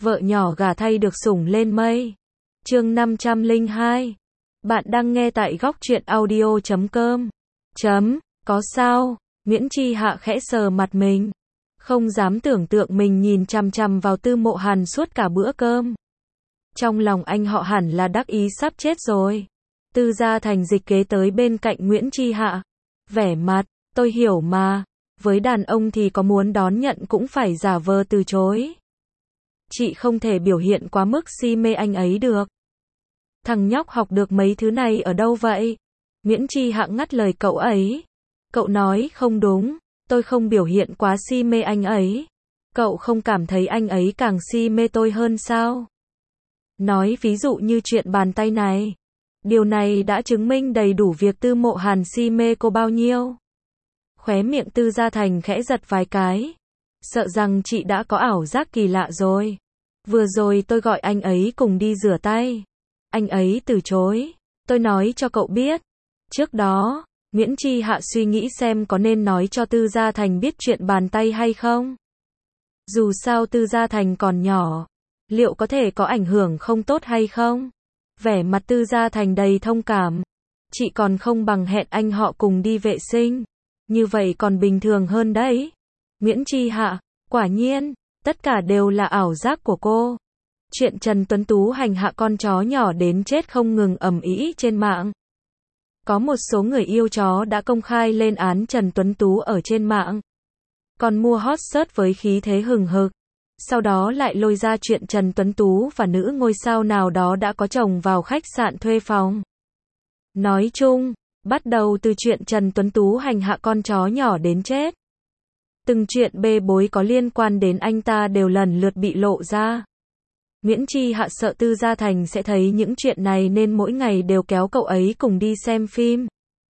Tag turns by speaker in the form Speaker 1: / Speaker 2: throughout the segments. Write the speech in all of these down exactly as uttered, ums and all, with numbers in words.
Speaker 1: vợ nhỏ gả thay được sủng lên mây. Chương năm trăm lẻ hai. Bạn đang nghe tại góc truyện audio chấm com. Chấm, có sao? Nguyễn Chi Hạ khẽ sờ mặt mình. Không dám tưởng tượng mình nhìn chằm chằm vào Tư Mộ Hàn suốt cả bữa cơm. Trong lòng anh họ hẳn là đắc ý sắp chết rồi. Tư Gia Thành dịch kế tới bên cạnh Nguyễn Chi Hạ. Vẻ mặt, tôi hiểu mà. Với đàn ông thì có muốn đón nhận cũng phải giả vờ từ chối. Chị không thể biểu hiện quá mức si mê anh ấy được. Thằng nhóc học được mấy thứ này ở đâu vậy? Nguyễn Chi Hạ ngắt lời cậu ấy. Cậu nói không đúng, tôi không biểu hiện quá si mê anh ấy. Cậu không cảm thấy anh ấy càng si mê tôi hơn sao? Nói ví dụ như chuyện bàn tay này. Điều này đã chứng minh đầy đủ việc Tư Mộ Hàn si mê cô bao nhiêu. Khóe miệng Tư Gia Thành khẽ giật vài cái. Sợ rằng chị đã có ảo giác kỳ lạ rồi. Vừa rồi tôi gọi anh ấy cùng đi rửa tay. Anh ấy từ chối. Tôi nói cho cậu biết. Trước đó, Nguyễn Chi Hạ suy nghĩ xem có nên nói cho Tư Gia Thành biết chuyện bàn tay hay không. Dù sao Tư Gia Thành còn nhỏ. Liệu có thể có ảnh hưởng không tốt hay không? Vẻ mặt Tư Gia Thành đầy thông cảm. Chị còn không bằng hẹn anh họ cùng đi vệ sinh. Như vậy còn bình thường hơn đấy. Nguyễn Chi Hạ, quả nhiên, tất cả đều là ảo giác của cô. Chuyện Trần Tuấn Tú hành hạ con chó nhỏ đến chết không ngừng ầm ĩ trên mạng. Có một số người yêu chó đã công khai lên án Trần Tuấn Tú ở trên mạng. Còn mua hot search với khí thế hừng hực. Sau đó lại lôi ra chuyện Trần Tuấn Tú và nữ ngôi sao nào đó đã có chồng vào khách sạn thuê phòng. Nói chung, bắt đầu từ chuyện Trần Tuấn Tú hành hạ con chó nhỏ đến chết. Từng chuyện bê bối có liên quan đến anh ta đều lần lượt bị lộ ra. Nguyễn Chi Hạ sợ Tư Gia Thành sẽ thấy những chuyện này nên mỗi ngày đều kéo cậu ấy cùng đi xem phim.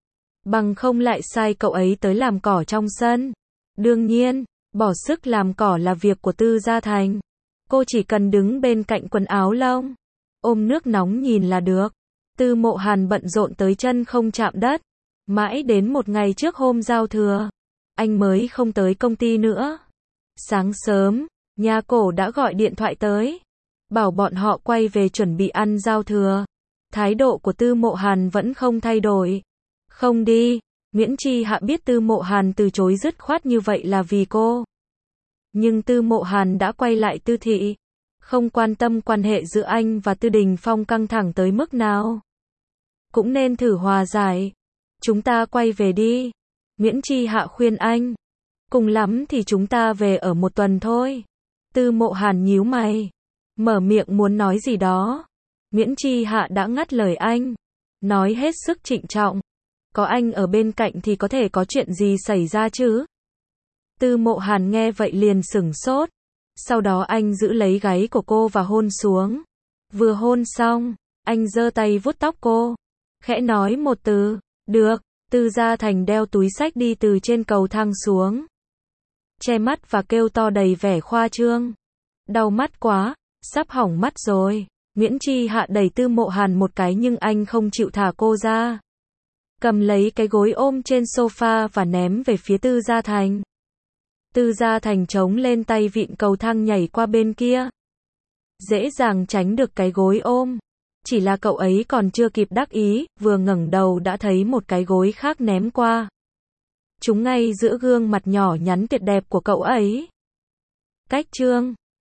Speaker 1: Bằng không lại sai cậu ấy tới làm cỏ trong sân. Đương nhiên, bỏ sức làm cỏ là việc của Tư Gia Thành. Cô chỉ cần đứng bên cạnh quần áo lông, ôm nước nóng nhìn là được. Tư Mộ Hàn bận rộn tới chân không chạm đất. Mãi đến một ngày trước hôm giao thừa, anh mới không tới công ty nữa. Sáng sớm, nhà cổ đã gọi điện thoại tới. Bảo bọn họ quay về chuẩn bị ăn giao thừa. Thái độ của Tư Mộ Hàn vẫn không thay đổi. Không đi. Nguyễn Chi Hạ biết Tư Mộ Hàn từ chối dứt khoát như vậy là vì cô. Nhưng Tư Mộ Hàn đã quay lại Tư thị. Không quan tâm quan hệ giữa anh và Tư Đình Phong căng thẳng tới mức nào. Cũng nên thử hòa giải. Chúng ta quay về đi. Nguyễn Chi Hạ khuyên anh. Cùng lắm thì chúng ta về ở một tuần thôi. Tư Mộ Hàn nhíu mày. Mở miệng muốn nói gì đó. Nguyễn Chi Hạ đã ngắt lời anh. Nói hết sức trịnh trọng. Có anh ở bên cạnh thì có thể có chuyện gì xảy ra chứ? Tư Mộ Hàn nghe vậy liền sửng sốt. Sau đó anh giữ lấy gáy của cô và hôn xuống. Vừa hôn xong, anh giơ tay vuốt tóc cô. Khẽ nói một từ. Được. Tư Gia Thành đeo túi xách đi từ trên cầu thang xuống. Che mắt và kêu to đầy vẻ khoa trương. Đau mắt quá. Sắp hỏng mắt rồi. Nguyễn Chi Hạ đẩy Tư Mộ Hàn một cái nhưng anh không chịu thả cô ra. Cầm lấy cái gối ôm trên sofa và ném về phía Tư Gia Thành. Tư Gia Thành chống lên tay vịn cầu thang nhảy qua bên kia. Dễ dàng tránh được cái gối ôm. Chỉ là cậu ấy còn chưa kịp đắc ý, vừa ngẩng đầu đã thấy một cái gối khác ném qua. Trúng ngay giữa gương mặt nhỏ nhắn tuyệt đẹp của cậu ấy. Cách chương